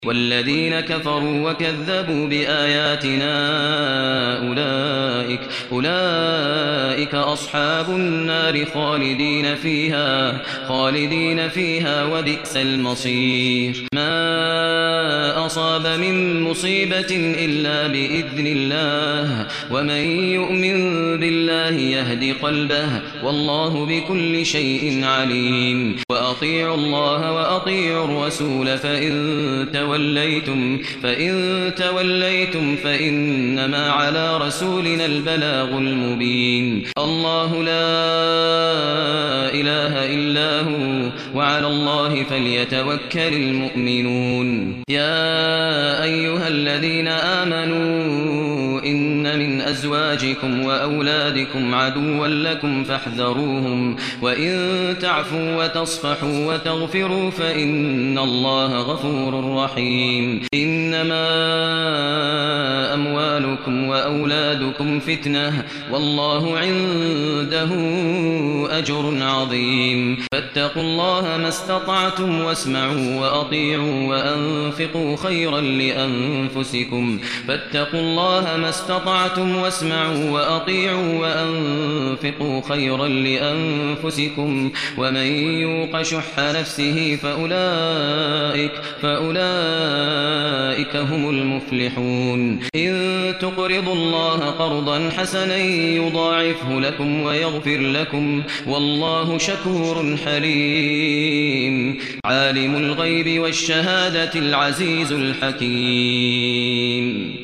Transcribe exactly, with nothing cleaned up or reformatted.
والذين كفروا وكذبوا بآياتنا أولئك أولئك أصحاب النار خالدين فيها خالدين فيها وبئس المصير ما أصاب من مصيبة إلا بإذن الله ومن يؤمن بالله يهد قلبه والله بكل شيء عليم وأطيعوا الله وأطيعوا الرسول فإن توليتم فإن توليتم فإنما على رسولنا البلاغ المبين الله لا إله إلا هو وعلى الله فليتوكل المؤمنون يا أيها الذين آمنوا إن من أزواجكم وأولادكم عدوا لكم فاحذروهم وإن تعفوا وتصفحوا وتغفروا فإن الله غفور رحيم إنما أموالكم وأولادكم فتنة والله عنده أجر عظيم فاتقوا الله ما استطعتم واسمعوا وأطيعوا وأنفقوا خيرا لأنفسكم فاتقوا الله ما استطعتم واسمعوا وأطيعوا وأنفقوا خيرا لأنفسكم ومن يوق شح نفسه فأولئك فأولئك هم المفلحون إن تقرضوا الله قرضا حسنا يضاعفه لكم ويغفر لكم والله شكور حليم عالم الغيب والشهادة العزيز الحكيم